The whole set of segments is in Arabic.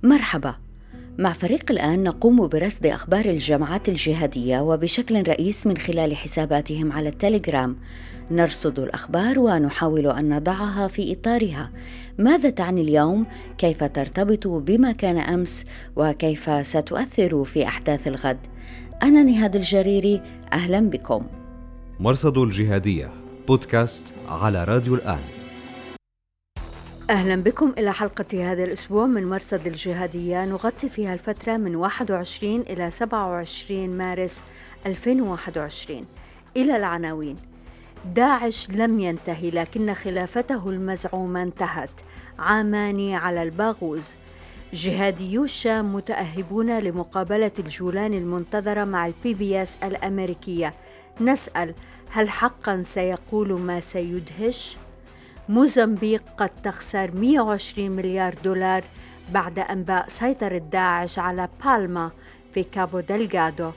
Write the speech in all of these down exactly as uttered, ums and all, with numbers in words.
مرحبا. مع فريق الآن نقوم برصد أخبار الجماعات الجهادية وبشكل رئيس من خلال حساباتهم على التليجرام. نرصد الأخبار ونحاول أن نضعها في إطارها. ماذا تعني اليوم؟ كيف ترتبط بما كان أمس؟ وكيف ستؤثر في أحداث الغد؟ أنا نهاد الجريري، أهلا بكم. مرصد الجهادية بودكاست على راديو الآن. أهلا بكم إلى حلقة هذا الأسبوع من مرصد الجهادية، نغطي فيها الفترة من واحد وعشرين إلى سبعة وعشرين مارس ألفين وواحد وعشرين. إلى العناوين: داعش لم ينتهي لكن خلافته المزعومة انتهت، عامان على الباغوز. جهاديو الشام متأهبون لمقابلة الجولان المنتظرة مع البي بي اس الأمريكية. نسأل: هل حقا سيقول ما سيدهش؟ موزمبيق قد تخسر مئة وعشرين مليار دولار بعد أنباء سيطرة داعش على بالما في كابو دلغادو.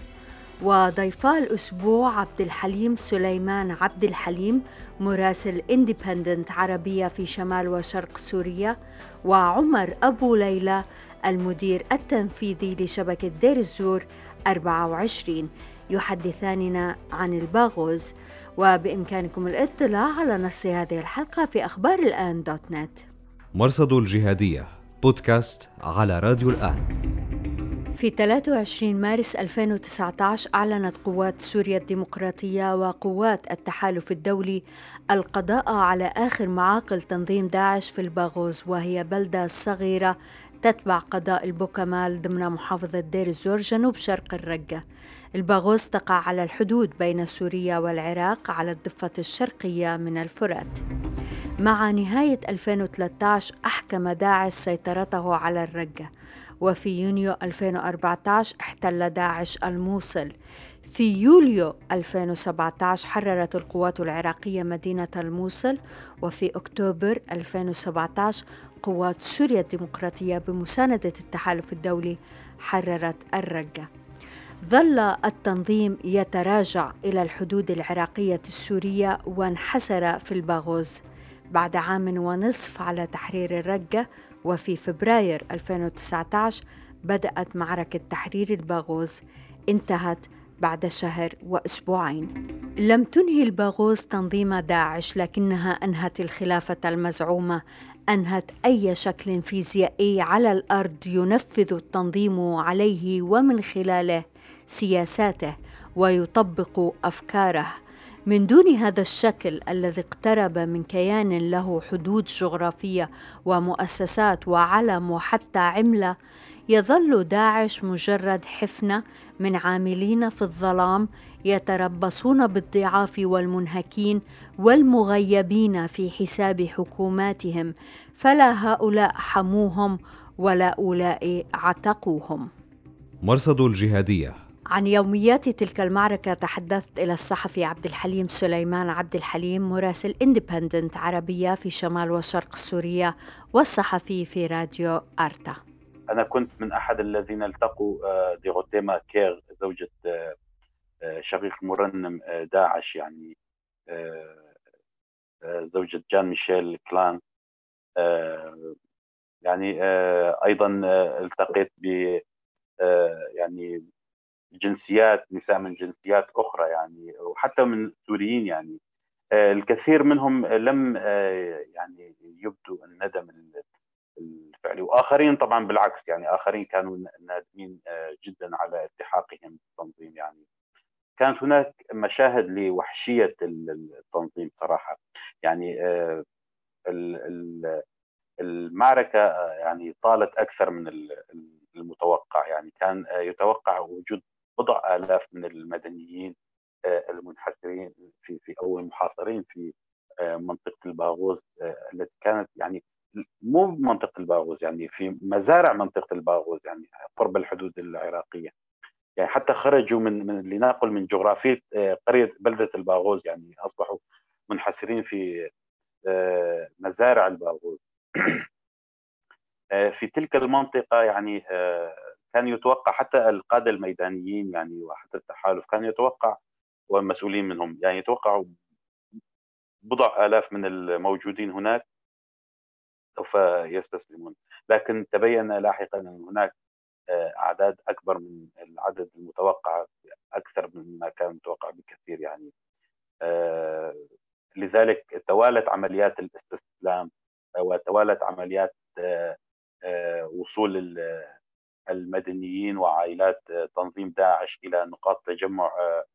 وضيفا الأسبوع عبد الحليم سليمان عبد الحليم، مراسل إنديبندنت عربية في شمال وشرق سوريا، وعمر أبو ليلى، المدير التنفيذي لشبكة دير الزور أربعة وعشرين، يحدثاننا عن الباغوز. وبإمكانكم الاطلاع على نص هذه الحلقة في أخبار الآن دوت نت. مرصد الجهادية بودكاست على راديو الآن. في ثلاثة وعشرين مارس ألفين وتسعة عشر أعلنت قوات سوريا الديمقراطية وقوات التحالف الدولي القضاء على آخر معاقل تنظيم داعش في الباغوز، وهي بلدة صغيرة تتبع قضاء البوكمال ضمن محافظة دير الزور جنوب شرق الرقة. الباغوز تقع على الحدود بين سوريا والعراق على الضفة الشرقية من الفرات. مع نهاية ألفين وثلاثة عشر أحكم داعش سيطرته على الرقة، وفي يونيو ألفين وأربعة عشر احتل داعش الموصل. في يوليو ألفين وسبعة عشر حررت القوات العراقية مدينة الموصل، وفي أكتوبر ألفين وسبعة عشر قوات سوريا الديمقراطية بمساندة التحالف الدولي حررت الرقة. ظل التنظيم يتراجع إلى الحدود العراقية السورية وانحسر في الباغوز بعد عام ونصف على تحرير الرقة. وفي فبراير ألفين وتسعة عشر بدأت معركة تحرير الباغوز، انتهت بعد شهر وأسبوعين. لم تنهي الباغوز تنظيم داعش، لكنها أنهت الخلافة المزعومة، أنهت أي شكل فيزيائي على الأرض ينفذ التنظيم عليه ومن خلاله سياساته ويطبق أفكاره. من دون هذا الشكل الذي اقترب من كيان له حدود جغرافية ومؤسسات وعلم وحتى عملة، يظل داعش مجرد حفنة من عاملين في الظلام يتربصون بالضعاف والمنهكين والمغيبين في حساب حكوماتهم، فلا هؤلاء حموهم ولا أولئك عتقوهم. مرصد الجهادية. عن يوميات تلك المعركة تحدثت إلى الصحفي عبد الحليم سليمان عبد الحليم، مراسل إنديبندنت عربية في شمال وشرق سوريا والصحفي في راديو أرتا. أنا كنت من أحد الذين التقوا ديغوتيما كير، زوجة شقيق مرنم داعش، يعني زوجة جان ميشيل كلان. يعني أيضا التقيت ب يعني جنسيات، نساء من جنسيات أخرى يعني، وحتى من سوريين. يعني الكثير منهم لم يعني يبدوا الندم الفعلي، وآخرين طبعا بالعكس، يعني آخرين كانوا نادمين جدا على التحاقهم بالتنظيم. يعني كانت هناك مشاهد لوحشية التنظيم صراحة. يعني المعركة يعني طالت أكثر من المتوقع. يعني كان يتوقع وجود بضع آلاف من المدنيين المنحسرين في في أو المحاصرين في منطقة الباغوز، التي كانت يعني مو منطقة الباغوز، يعني في مزارع منطقة الباغوز، يعني قرب الحدود العراقية. يعني حتى خرجوا من, من لنقل من جغرافية قرية بلدة الباغوز، يعني أصبحوا منحسرين في مزارع الباغوز. في تلك المنطقة يعني كان يتوقع حتى القادة الميدانيين، يعني وحتى التحالف كان يتوقع والمسؤولين منهم، يعني يتوقعوا بضع آلاف من الموجودين هناك سوف يستسلمون. لكن تبين لاحقا أن هناك أعداد أكبر من العدد المتوقع، أكثر مما كان متوقع بكثير يعني. لذلك توالت عمليات الاستسلام وتوالت عمليات وصول المدنيين وعائلات تنظيم داعش إلى نقاط تجمع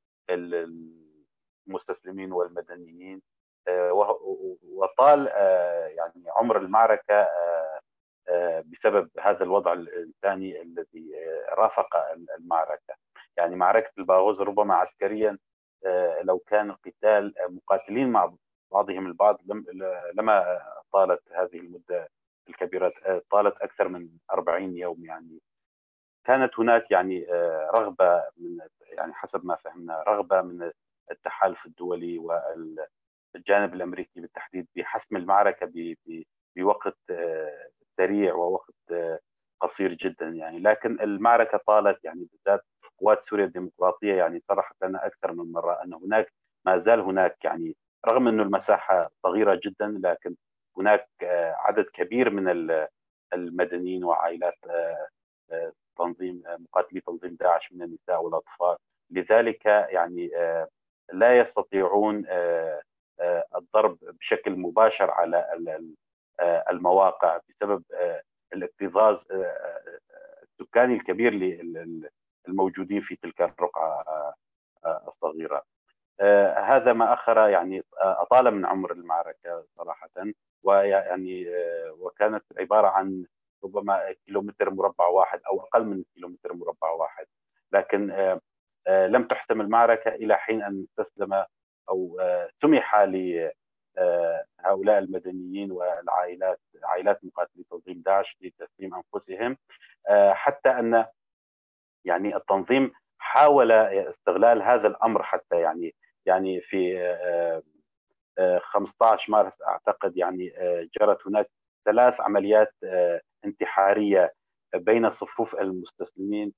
المستسلمين والمدنيين، وطال يعني عمر المعركة بسبب هذا الوضع الإنساني الذي رافق المعركة. يعني معركة الباغوز ربما عسكريا لو كان قتال مقاتلين مع بعضهم البعض لما طالت هذه المدة الكبيرة، طالت أكثر من أربعين يوم. يعني كانت هناك يعني رغبة من يعني حسب ما فهمنا رغبة من التحالف الدولي والجانب الأمريكي بالتحديد بحسم المعركة بوقت سريع ووقت قصير جدا يعني. لكن المعركة طالت يعني، بالذات قوات سوريا الديمقراطية يعني صرحت لنا أكثر من مرة أن هناك ما زال هناك يعني رغم أنه المساحة صغيرة جدا، لكن هناك عدد كبير من المدنيين وعائلات تنظيم مقاتلي تنظيم داعش من النساء والأطفال. لذلك يعني لا يستطيعون الضرب بشكل مباشر على المواقع بسبب الاكتظاظ السكاني الكبير للموجودين في تلك الرقعة الصغيرة. هذا ما أخر يعني أطال من عمر المعركة صراحة، ويعني وكانت عبارة عن ربما كيلومتر مربع واحد أو أقل من كيلومتر مربع واحد، لكن لم تحسم المعركة إلى حين أن استسلم أو سمح لهؤلاء المدنيين والعائلات عائلات مقاتلي تنظيم داعش لتسليم أنفسهم، حتى أن يعني التنظيم حاول استغلال هذا الأمر حتى يعني يعني في خمسة عشر مارس أعتقد يعني جرت هناك ثلاث عمليات انتحارية بين صفوف المستسلمين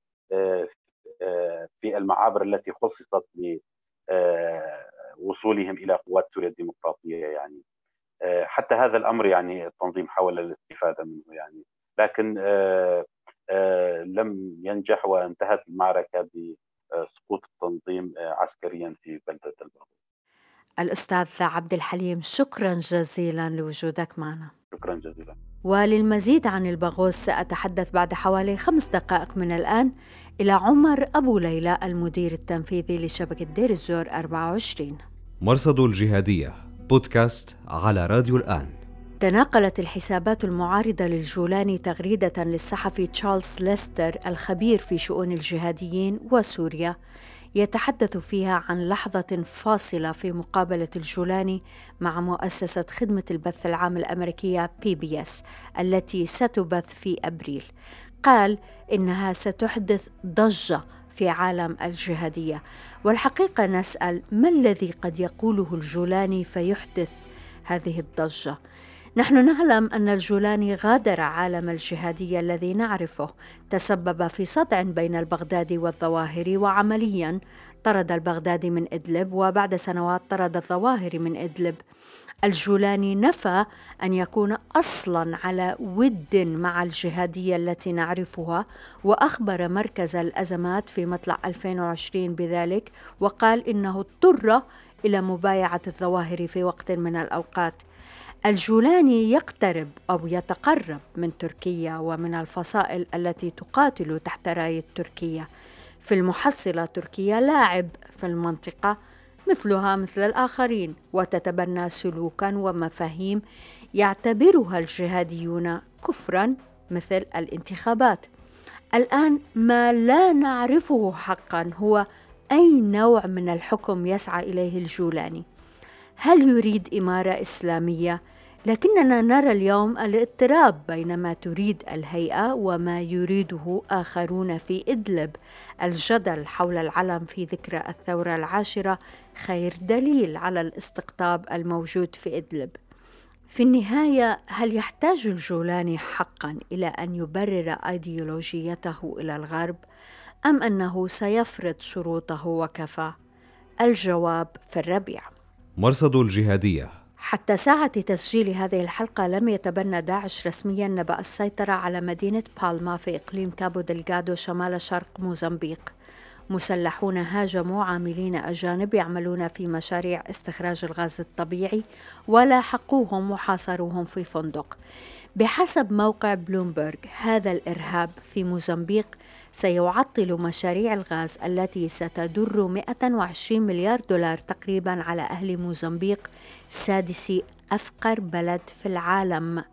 في المعابر التي خصصت لوصولهم إلى قوات سوريا الديمقراطية. يعني حتى هذا الأمر يعني التنظيم حاول الاستفادة منه يعني، لكن لم ينجح، وانتهت المعركة بسقوط التنظيم عسكريا في بلدة الباغوز. الأستاذ عبد الحليم، شكرا جزيلا لوجودك معنا. شكرا جزيلا. وللمزيد عن الباغوز سأتحدث بعد حوالي خمس دقائق من الآن إلى عمر أبو ليلى المدير التنفيذي لشبكة دير الزور أربعة وعشرين. مرصد الجهادية بودكاست على راديو الآن. تناقلت الحسابات المعارضة للجولاني تغريدة للصحفي تشارلز ليستر الخبير في شؤون الجهاديين وسوريا، يتحدث فيها عن لحظة فاصلة في مقابلة الجولاني مع مؤسسة خدمة البث العام الأمريكية بي بي إس التي ستبث في أبريل. قال إنها ستحدث ضجة في عالم الجهادية، والحقيقة نسأل ما الذي قد يقوله الجولاني فيحدث هذه الضجة؟ نحن نعلم أن الجولاني غادر عالم الجهادية الذي نعرفه، تسبب في صدع بين البغدادي والظواهري، وعملياً طرد البغدادي من إدلب، وبعد سنوات طرد الظواهري من إدلب. الجولاني نفى أن يكون أصلاً على ود مع الجهادية التي نعرفها، وأخبر مركز الأزمات في مطلع ألفين وعشرين بذلك، وقال إنه اضطر إلى مبايعة الظواهري في وقت من الأوقات. الجولاني يقترب أو يتقرب من تركيا ومن الفصائل التي تقاتل تحت راية تركيا. في المحصلة تركيا لاعب في المنطقة مثلها مثل الآخرين، وتتبنى سلوكا ومفاهيم يعتبرها الجهاديون كفرا مثل الانتخابات. الآن ما لا نعرفه حقا هو أي نوع من الحكم يسعى إليه الجولاني. هل يريد إمارة إسلامية؟ لكننا نرى اليوم الاضطراب بين ما تريد الهيئة وما يريده آخرون في إدلب. الجدل حول العلم في ذكرى الثورة العاشرة خير دليل على الاستقطاب الموجود في إدلب. في النهاية، هل يحتاج الجولاني حقا إلى أن يبرر أيديولوجيته إلى الغرب، أم أنه سيفرض شروطه وكفى؟ الجواب في الربيع. مرصد الجهادية حتى ساعة تسجيل هذه الحلقة لم يتبنى داعش رسميا نبأ السيطرة على مدينة بالما في إقليم كابو دلغادو شمال شرق موزمبيق. مسلحون هاجموا عاملين أجانب يعملون في مشاريع استخراج الغاز الطبيعي ولاحقوهم وحاصروهم في فندق. بحسب موقع بلومبرغ، هذا الإرهاب في موزمبيق سيعطل مشاريع الغاز التي ستدر مئة وعشرين مليار دولار تقريبا على أهل موزمبيق، سادس أفقر بلد في العالم.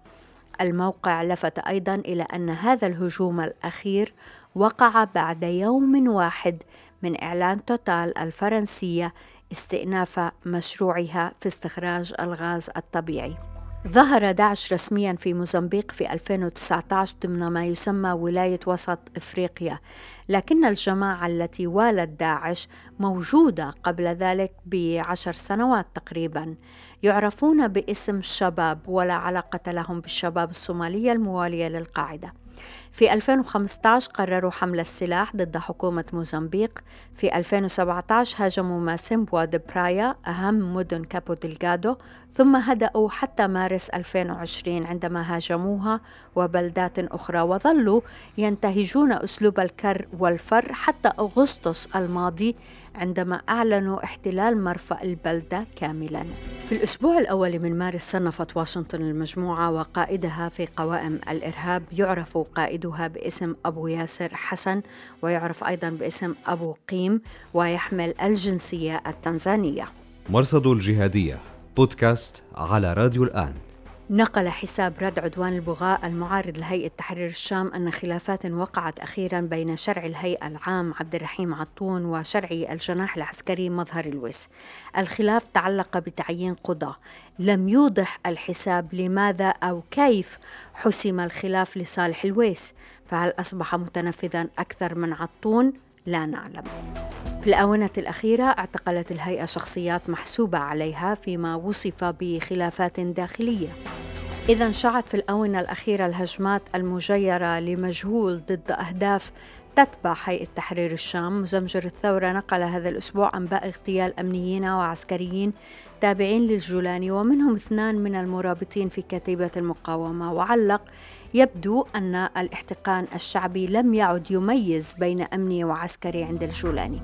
الموقع لفت أيضا إلى أن هذا الهجوم الأخير وقع بعد يوم واحد من إعلان توتال الفرنسية استئناف مشروعها في استخراج الغاز الطبيعي. ظهر داعش رسميا في موزمبيق في ألفين وتسعة عشر ضمن ما يسمى ولاية وسط إفريقيا، لكن الجماعة التي والت داعش موجودة قبل ذلك بعشر سنوات تقريبا. يعرفون باسم الشباب ولا علاقة لهم بالشباب الصومالية الموالية للقاعدة. في ألفين وخمسة عشر قرروا حمل السلاح ضد حكومة موزمبيق. في ألفين وسبعة عشر هاجموا ماسيمبوا دي برايا أهم مدن كابو دلغادو، ثم هدأوا حتى مارس ألفين وعشرين عندما هاجموها وبلدات أخرى، وظلوا ينتهجون أسلوب الكر والفر حتى أغسطس الماضي عندما أعلنوا احتلال مرفأ البلدة كاملاً. في الأسبوع الأول من مارس صنفت واشنطن المجموعة وقائدها في قوائم الإرهاب. يعرف قائدها باسم أبو ياسر حسن، ويعرف أيضاً باسم أبو قيم، ويحمل الجنسية التنزانية. مرصد الجهادية بودكاست على راديو الآن. نقل حساب رد عدوان البغاء المعارض لهيئة تحرير الشام أن خلافات وقعت أخيراً بين شرع الهيئة العام عبد الرحيم عطون وشرعي الجناح العسكري مظهر الويس. الخلاف تعلق بتعيين قضاة. لم يوضح الحساب لماذا أو كيف حسم الخلاف لصالح الويس، فهل أصبح متنفذاً أكثر من عطون؟ لا نعلم. في الآونة الأخيرة اعتقلت الهيئة شخصيات محسوبة عليها فيما وصف بخلافات داخلية. إذا شاعت في الآونة الأخيرة الهجمات المجيرة لمجهول ضد أهداف تتبع هيئة تحرير الشام. مزمجر الثورة نقل هذا الأسبوع أنباء اغتيال أمنيين وعسكريين تابعين للجولاني، ومنهم اثنان من المرابطين في كتيبة المقاومة. وعلق: يبدو أن الاحتقان الشعبي لم يعد يميز بين أمني وعسكري عند الجولاني.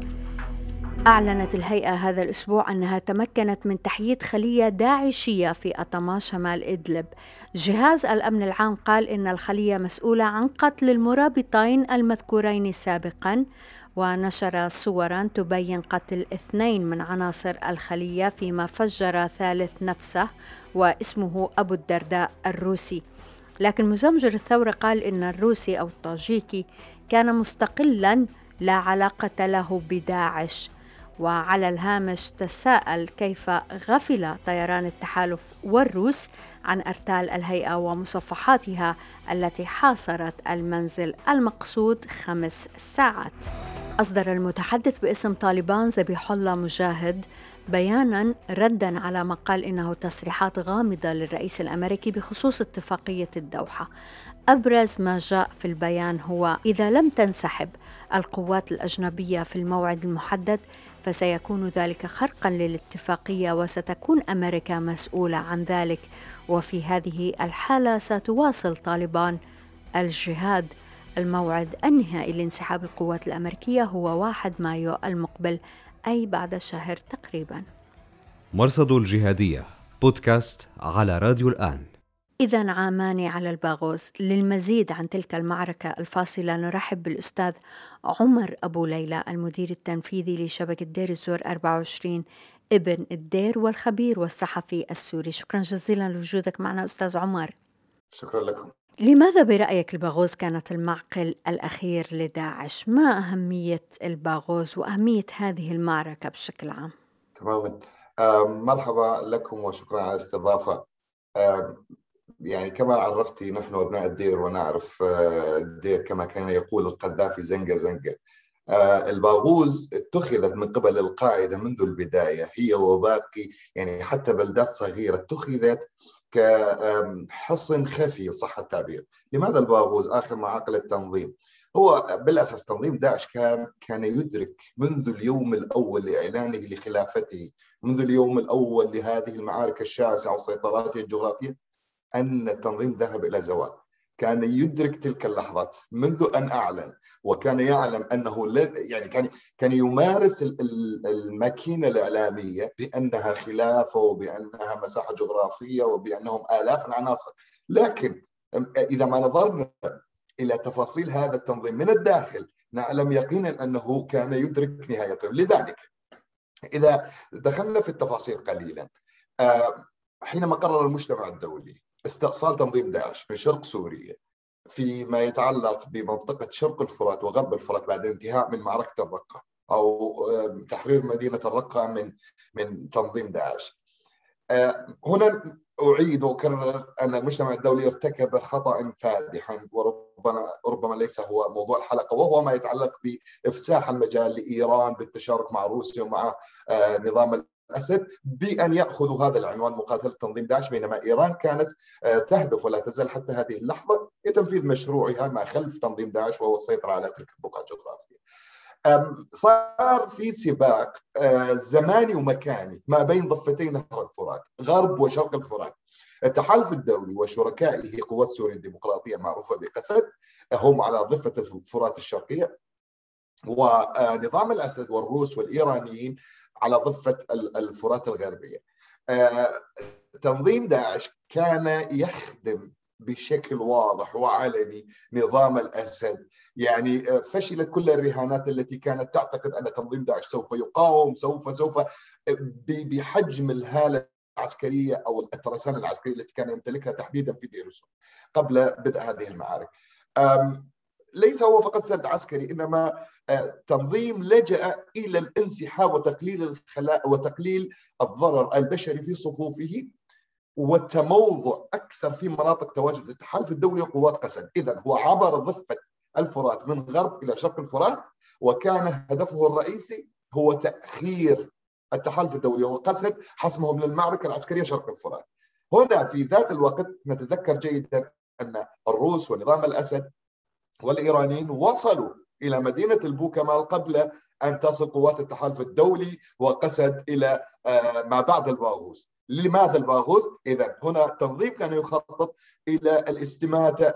أعلنت الهيئة هذا الأسبوع أنها تمكنت من تحييد خلية داعشية في أطما شمال إدلب. جهاز الأمن العام قال إن الخلية مسؤولة عن قتل المرابطين المذكورين سابقاً، ونشر صوراً تبين قتل اثنين من عناصر الخلية، فيما فجر ثالث نفسه واسمه أبو الدرداء الروسي. لكن مزمجر الثورة قال إن الروسي أو الطاجيكي كان مستقلاً لا علاقة له بداعش. وعلى الهامش تساءل كيف غفل طيران التحالف والروس عن أرتال الهيئة ومصفحاتها التي حاصرت المنزل المقصود خمس ساعات. أصدر المتحدث باسم طالبان ذبيح الله مجاهد بياناً رداً على ما قال إنه تصريحات غامضة للرئيس الأمريكي بخصوص اتفاقية الدوحة. أبرز ما جاء في البيان هو: إذا لم تنسحب القوات الأجنبية في الموعد المحدد فسيكون ذلك خرقاً للاتفاقية، وستكون أمريكا مسؤولة عن ذلك، وفي هذه الحالة ستواصل طالبان الجهاد. الموعد النهائي لانسحاب القوات الأمريكية هو واحد مايو المقبل، أي بعد شهر تقريباً. مرصد الجهادية بودكاست على راديو الآن. إذن عامان على الباغوز. للمزيد عن تلك المعركة الفاصلة نرحب بالأستاذ عمر أبو ليلى، المدير التنفيذي لشبكة دير الزور أربعة وعشرين ابن الدير والخبير والصحفي السوري. شكرا جزيلا لوجودك معنا أستاذ عمر. شكرا لكم. لماذا برأيك الباغوز كانت المعقل الأخير لداعش؟ ما أهمية الباغوز وأهمية هذه المعركة بشكل عام؟ تماما. مرحبا لكم وشكرا على الاستضافة. يعني كما عرفتي، نحن أبناء الدير ونعرف الدير كما كان يقول القذافي زنقة زنقة. الباغوز اتخذت من قبل القاعدة منذ البداية، هي وباقي يعني حتى بلدات صغيرة اتخذت كحصن خفي صح التعبير. لماذا الباغوز آخر معاقل التنظيم؟ هو بالأساس تنظيم داعش كان كان يدرك منذ اليوم الأول لإعلانه لخلافته، منذ اليوم الأول لهذه المعارك الشاسعة وسيطراته الجغرافية، أن التنظيم ذهب إلى زوال. كان يدرك تلك اللحظات منذ أن أعلن، وكان يعلم أنه يعني كان كان يمارس الماكينة الإعلامية بأنها خلافة وبأنها مساحة جغرافية وبأنهم آلاف العناصر. لكن إذا ما نظرنا إلى تفاصيل هذا التنظيم من الداخل نعلم يقينا أنه كان يدرك نهايته. لذلك إذا دخلنا في التفاصيل قليلا، حينما قرر المجتمع الدولي استئصال تنظيم داعش من شرق سوريا فيما يتعلق بمنطقة شرق الفرات وغرب الفرات بعد انتهاء من معركة الرقة أو تحرير مدينة الرقة من من تنظيم داعش، هنا أعيد وأكرر أن المجتمع الدولي ارتكب خطأ فادحا، وربما ربما ليس هو موضوع الحلقة، وهو ما يتعلق بإفساح المجال لإيران بالتشارك مع روسيا ومع نظام الأسد بأن يأخذوا هذا العنوان مقاتلة تنظيم داعش، بينما إيران كانت تهدف ولا تزال حتى هذه اللحظة لتنفيذ مشروعها ما خلف تنظيم داعش وهو السيطرة على تلك البقعة الجغرافية. صار في سباق زماني ومكاني ما بين ضفتي نهر الفرات غرب وشرق الفرات. التحالف الدولي وشركائه قوات سوريا الديمقراطية المعروفة بقسد هم على ضفة الفرات الشرقية، ونظام الأسد والروس والإيرانيين على ضفة الفرات الغربية. تنظيم داعش كان يخدم بشكل واضح وعلني نظام الأسد، يعني فشلت كل الرهانات التي كانت تعتقد أن تنظيم داعش سوف يقاوم سوف سوف بحجم الهالة العسكرية أو الترسانة العسكرية التي كان يمتلكها تحديدا في دير السور قبل بدء هذه المعارك. ليس هو فقط سد عسكري، إنما تنظيم لجأ إلى الانسحاب وتقليل الخلاء وتقليل الضرر البشري في صفوفه والتموضع أكثر في مناطق تواجد التحالف الدولي وقوات قسد. إذن هو عبر ضفة الفرات من غرب إلى شرق الفرات، وكان هدفه الرئيسي هو تأخير التحالف الدولي وقسد حسمهم للمعركة العسكرية شرق الفرات. هنا في ذات الوقت نتذكر جيدا أن الروس ونظام الأسد والإيرانيين وصلوا إلى مدينة البوكمال قبل أن تصل قوات التحالف الدولي وقسد إلى ما بعد الباغوز. لماذا الباغوز؟ إذا هنا التنظيم كان يخطط إلى الاستماتة،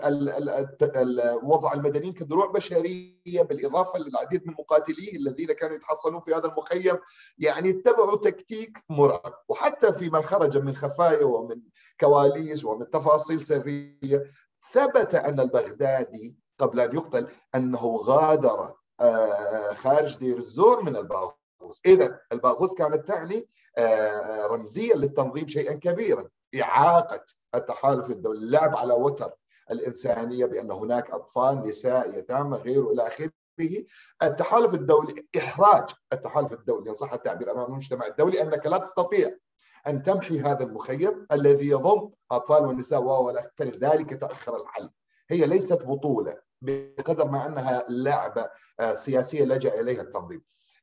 وضع المدنيين كدروع بشرية، بالإضافة للعديد من مقاتليه الذين كانوا يتحصنون في هذا المخيم، يعني اتبعوا تكتيك مرعب. وحتى فيما خرج من خفايا ومن كواليس ومن تفاصيل سرية ثبت أن البغدادي قبل أن يقتل أنه غادر خارج دير الزور من الباغوز. إذن الباغوز كانت تعني رمزيا للتنظيم شيئا كبيرا، إعاقة التحالف الدولي، اللعب على وتر الإنسانية بأن هناك أطفال نساء يتامى غيره إلى آخره. التحالف الدولي إحراج التحالف الدولي إن صح التعبير أمام المجتمع الدولي أنك لا تستطيع أن تمحي هذا المخيم الذي يضم أطفال ونساء وأولاد، فلذلك تأخر الحل. هي ليست بطولة بقدر ما أنها لعبة سياسية لجأ إليها التنظيم.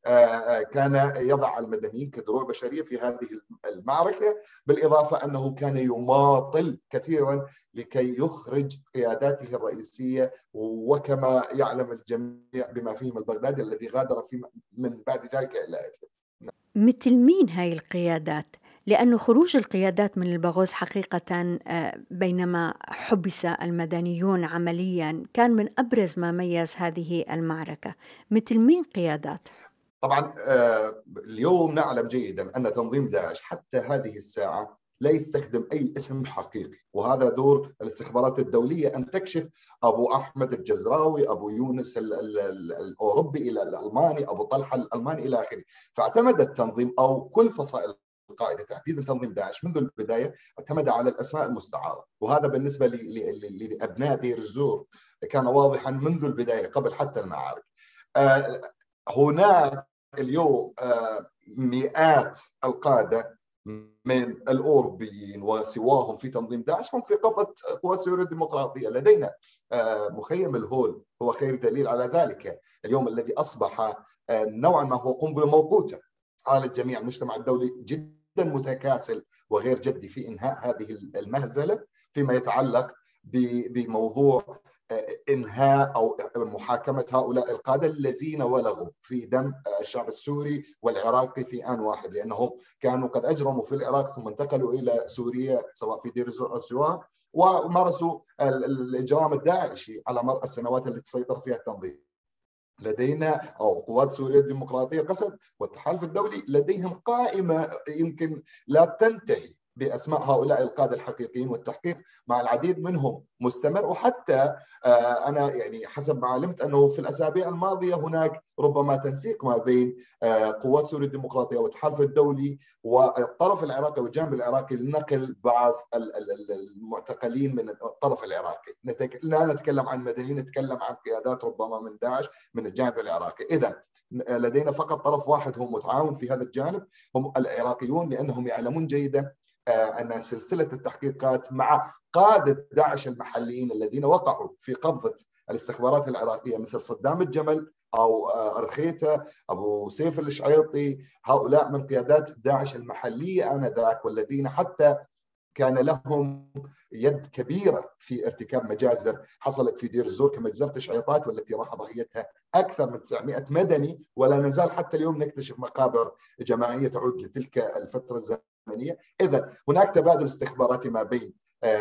كان يضع المدنيين كدروع بشرية في هذه المعركة، بالإضافة أنه كان يماطل كثيرا لكي يخرج قياداته الرئيسية، وكما يعلم الجميع بما فيهم البغدادي الذي غادر في من بعد ذلك إلى إدلب. مثل مين هاي القيادات؟ لأنه خروج القيادات من الباغوز حقيقة بينما حبس المدنيون عمليا كان من أبرز ما ميز هذه المعركة. مثل مين قيادات؟ طبعا اليوم نعلم جيدا أن تنظيم داعش حتى هذه الساعة لا يستخدم أي اسم حقيقي، وهذا دور الاستخبارات الدولية أن تكشف أبو أحمد الجزراوي، أبو يونس الأوروبي إلى الألماني، أبو طلحة الألماني إلى آخره. فاعتمد التنظيم أو كل فصائل القاعدة تحديدا تنظيم داعش منذ البداية اعتمد على الأسماء المستعارة، وهذا بالنسبة لأبناء دير الزور كان واضحا منذ البداية قبل حتى المعارك. هناك اليوم مئات القادة من الأوروبيين وسواهم في تنظيم داعش هم في قبضة قوات سوريا الديمقراطية. لدينا مخيم الهول هو خير دليل على ذلك، اليوم الذي أصبح نوعا ما هو قنبلة موقوتة على الجميع. المجتمع الدولي جدا متكاسل وغير جدي في إنهاء هذه المهزلة فيما يتعلق بموضوع إنهاء أو محاكمة هؤلاء القادة الذين ولغوا في دم الشعب السوري والعراقي في آن واحد، لأنهم كانوا قد أجرموا في العراق ثم انتقلوا إلى سوريا سواء في دير الزور أو سواء، ومارسوا الإجرام الداعشي على مر السنوات التي سيطر فيها التنظيم. لدينا أو قوات سوريا الديمقراطية قسد والتحالف الدولي لديهم قائمة يمكن لا تنتهي بأسماء هؤلاء القادة الحقيقيين، والتحقيق مع العديد منهم مستمر. وحتى أنا يعني حسب ما علمت أنه في الأسابيع الماضية هناك ربما تنسيق ما بين قوات سوريا الديمقراطية والتحالف الدولي والطرف العراقي والجانب العراقي لنقل بعض المعتقلين من الطرف العراقي. لا نتكلم عن مدنيين، نتكلم عن قيادات ربما من داعش من الجانب العراقي. إذن لدينا فقط طرف واحد هو متعاون في هذا الجانب، هم العراقيون، لأنهم يعلمون جيدا أن سلسلة التحقيقات مع قادة داعش المحليين الذين وقعوا في قبضة الاستخبارات العراقية مثل صدام الجمل أو أرخيتة أبو سيف الشعيطي، هؤلاء من قيادات داعش المحلية آنذاك، والذين حتى كان لهم يد كبيرة في ارتكاب مجازر حصلت في دير الزور كمجزرة شعيطات، والتي راح ضحيتها أكثر من تسعمائة مدني، ولا نزال حتى اليوم نكتشف مقابر جماعية تعود لتلك الفترة الزمنية. إذن هناك تبادل استخباراتي ما بين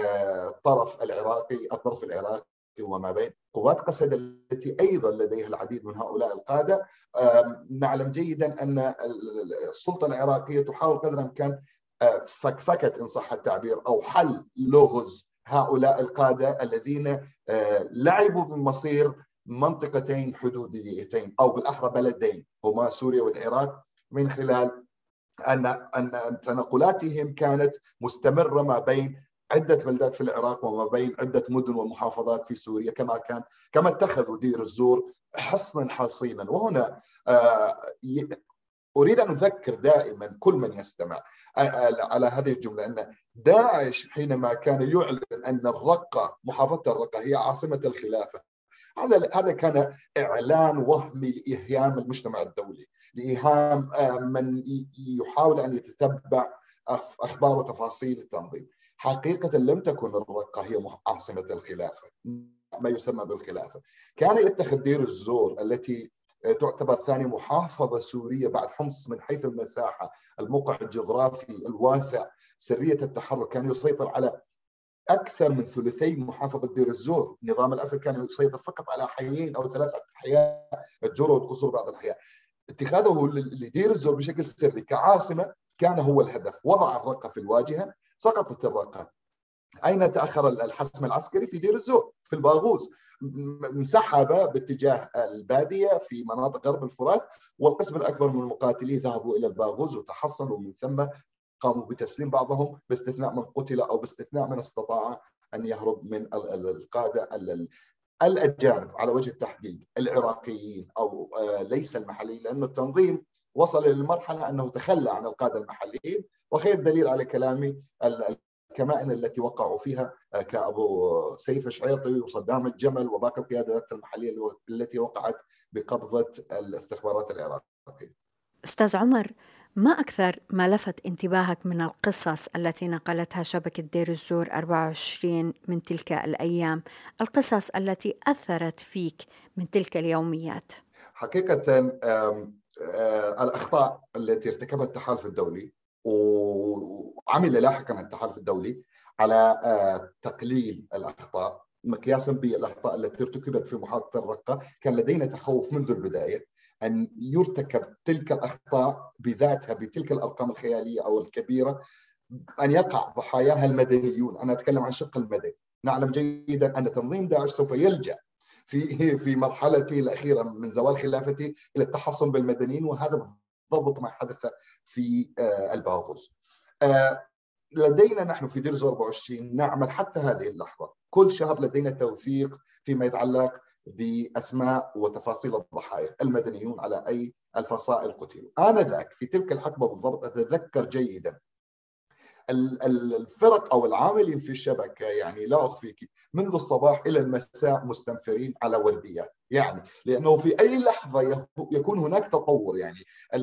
الطرف العراقي الطرف العراقي وما بين قوات قسد التي أيضا لديها العديد من هؤلاء القادة. نعلم جيدا أن السلطة العراقية تحاول قدر الإمكان فكفكت إن صح التعبير أو حل لغز هؤلاء القادة الذين لعبوا بمصير منطقتين حدوديتين أو بالأحرى بلدين هما سوريا والعراق، من خلال أن أن تنقلاتهم كانت مستمرة ما بين عدة بلدات في العراق وما بين عدة مدن ومحافظات في سوريا، كما كان كما اتخذوا دير الزور حصنا حصينا. وهنا أريد أن أذكر دائما كل من يستمع على هذه الجملة، أن داعش حينما كان يعلن أن الرقة محافظة الرقة هي عاصمة الخلافة، هذا كان إعلان وهمي لإيهام المجتمع الدولي، لإيهام من يحاول أن يتتبع أخبار وتفاصيل التنظيم. حقيقة لم تكن الرقة هي عاصمة الخلافة، ما يسمى بالخلافة. كان يتخذ دير الزور التي تعتبر ثاني محافظة سورية بعد حمص من حيث المساحة، الموقع الجغرافي الواسع، سرية التحرك، كان يسيطر على أكثر من ثلثي محافظة دير الزور. نظام الأسد كان يسيطر فقط على حيين أو ثلاثة أحياء، الجرود، قصور بعض الأحياء. اتخاذه لدير الزور بشكل سري كعاصمة كان هو الهدف. وضع الرقة في الواجهة، سقطت الرقة. أين تأخر الحسم العسكري؟ في دير الزور، في الباغوز، انسحب باتجاه البادية في مناطق غرب الفرات، والقسم الأكبر من المقاتلين ذهبوا إلى الباغوز وتحصنوا، ومن ثم قاموا بتسليم بعضهم باستثناء من قتل أو باستثناء من استطاع أن يهرب من القادة الأجانب على وجه التحديد العراقيين أو ليس المحليين، لأن التنظيم وصل للمرحلة أنه تخلى عن القادة المحليين. وخير دليل على كلامي الكمائن التي وقعوا فيها كأبو سيف الشعيطي وصدام الجمل وباقي القيادات المحلية التي وقعت بقبضة الاستخبارات العراقية. أستاذ عمر، ما أكثر ما لفت انتباهك من القصص التي نقلتها شبكة دير الزور أربعة وعشرين من تلك الأيام، القصص التي أثرت فيك من تلك اليوميات؟ حقيقة الأخطاء التي ارتكبها التحالف الدولي، وعمل لاحقا التحالف الدولي على تقليل الأخطاء مقياسا بالأخطاء التي ارتكبت في محافظة الرقة. كان لدينا تخوف منذ البداية أن يرتكب تلك الأخطاء بذاتها بتلك الأرقام الخيالية أو الكبيرة، أن يقع ضحاياها المدنيون. أنا أتكلم عن شق المدني. نعلم جيدا أن تنظيم داعش سوف يلجأ في في مرحلته الأخيرة من زوال خلافته إلى التحصن بالمدنيين، وهذا ضبط ما حدث في الباغوز. لدينا نحن في دير الزور أربعة وعشرين نعمل حتى هذه اللحظة كل شهر لدينا توثيق فيما يتعلق بأسماء وتفاصيل الضحايا المدنيون على أي الفصائل قتلوا. آنذاك في تلك الحقبة بالضبط أتذكر جيدا الفرق أو العاملين في الشبكة يعني لا أخفيك منذ الصباح إلى المساء مستنفرين على ورديات، يعني لأنه في أي لحظة يكون هناك تطور. يعني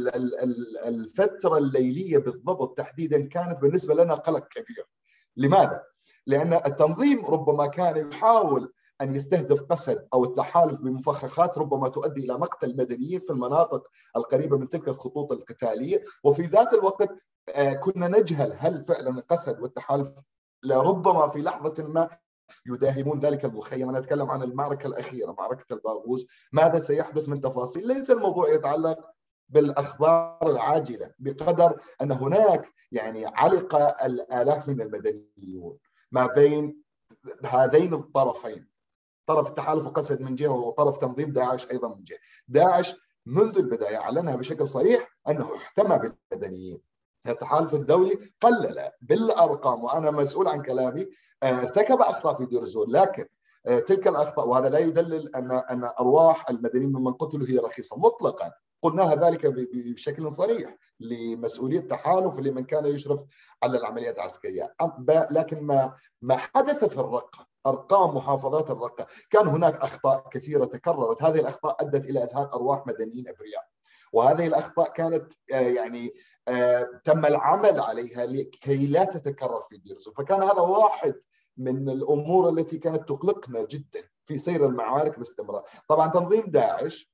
الفترة الليلية بالضبط تحديدا كانت بالنسبة لنا قلق كبير. لماذا؟ لأن التنظيم ربما كان يحاول أن يستهدف قسد أو التحالف بمفخخات ربما تؤدي إلى مقتل مدنيين في المناطق القريبة من تلك الخطوط القتالية، وفي ذات الوقت كنا نجهل هل فعلا القسد والتحالف لربما في لحظة ما يداهمون ذلك المخيم. أنا أتكلم عن المعركة الأخيرة، معركة الباغوز، ماذا سيحدث من تفاصيل. ليس الموضوع يتعلق بالأخبار العاجلة بقدر أن هناك يعني علق الآلاف من المدنيون ما بين هذين الطرفين، طرف التحالف وقسد من جهة وطرف تنظيم داعش أيضا من جهة. داعش منذ البداية أعلنها بشكل صريح أنه احتمى بالمدنيين. التحالف الدولي قلل بالأرقام، وأنا مسؤول عن كلامي، ارتكب أخطاء في دير الزور، لكن تلك الأخطاء وهذا لا يدلل أن أن أرواح المدنيين ممن قتلوا هي رخيصة مطلقا. قلناها ذلك بشكل صريح لمسؤولية التحالف لمن كان يشرف على العمليات العسكرية. لكن ما ما حدث في الرقة، أرقام محافظات الرقة، كان هناك أخطاء كثيرة تكررت. هذه الأخطاء أدت إلى إزهاق أرواح مدنيين أبرياء، وهذه الأخطاء كانت يعني تم العمل عليها لكي لا تتكرر في دير الزور. فكان هذا واحد من الأمور التي كانت تقلقنا جدا في سير المعارك باستمرار. طبعا تنظيم داعش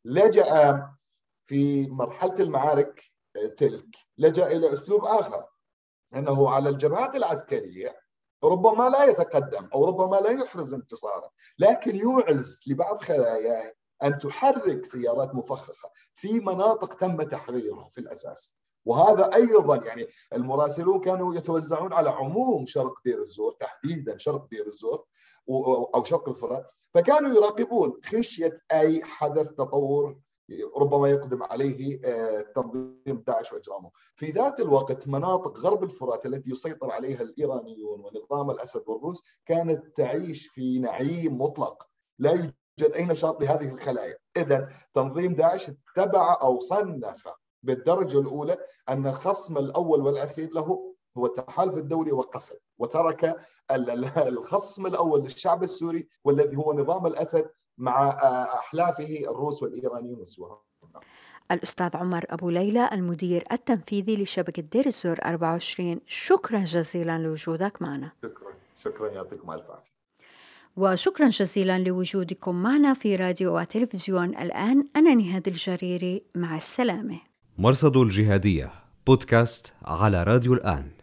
لجأ في مرحلة المعارك تلك لجأ إلى أسلوب آخر، أنه على الجبهات العسكرية ربما لا يتقدم أو ربما لا يحرز انتصارا، لكن يوعز لبعض خلاياه أن تحرك سيارات مفخخة في مناطق تم تحريرها في الأساس. وهذا أيضا يعني المراسلون كانوا يتوزعون على عموم شرق دير الزور، تحديدا شرق دير الزور أو شرق الفرات، فكانوا يراقبون خشية أي حدث تطور ربما يقدم عليه تنظيم داعش وإجرامه. في ذات الوقت مناطق غرب الفرات التي يسيطر عليها الإيرانيون ونظام الأسد والروس كانت تعيش في نعيم مطلق، لا يوجد أي نشاط لهذه الخلايا. إذن تنظيم داعش اتبع أو صنف بالدرجة الأولى أن الخصم الأول والأخير له هو التحالف الدولي وقسد، وترك الخصم الأول للشعب السوري والذي هو نظام الأسد مع أحلافه الروس والإيرانيون وسواهم. الأستاذ عمر أبو ليلى المدير التنفيذي لشبكة دير الزور أربعة وعشرين، شكرا جزيلا لوجودك معنا. شكرا شكرا يعطيكم ألف عافية. وشكرا جزيلا لوجودكم معنا في راديو وتلفزيون الآن. أنا نهاد الجريري، مع السلامة. مرصد الجهادية بودكاست على راديو الآن.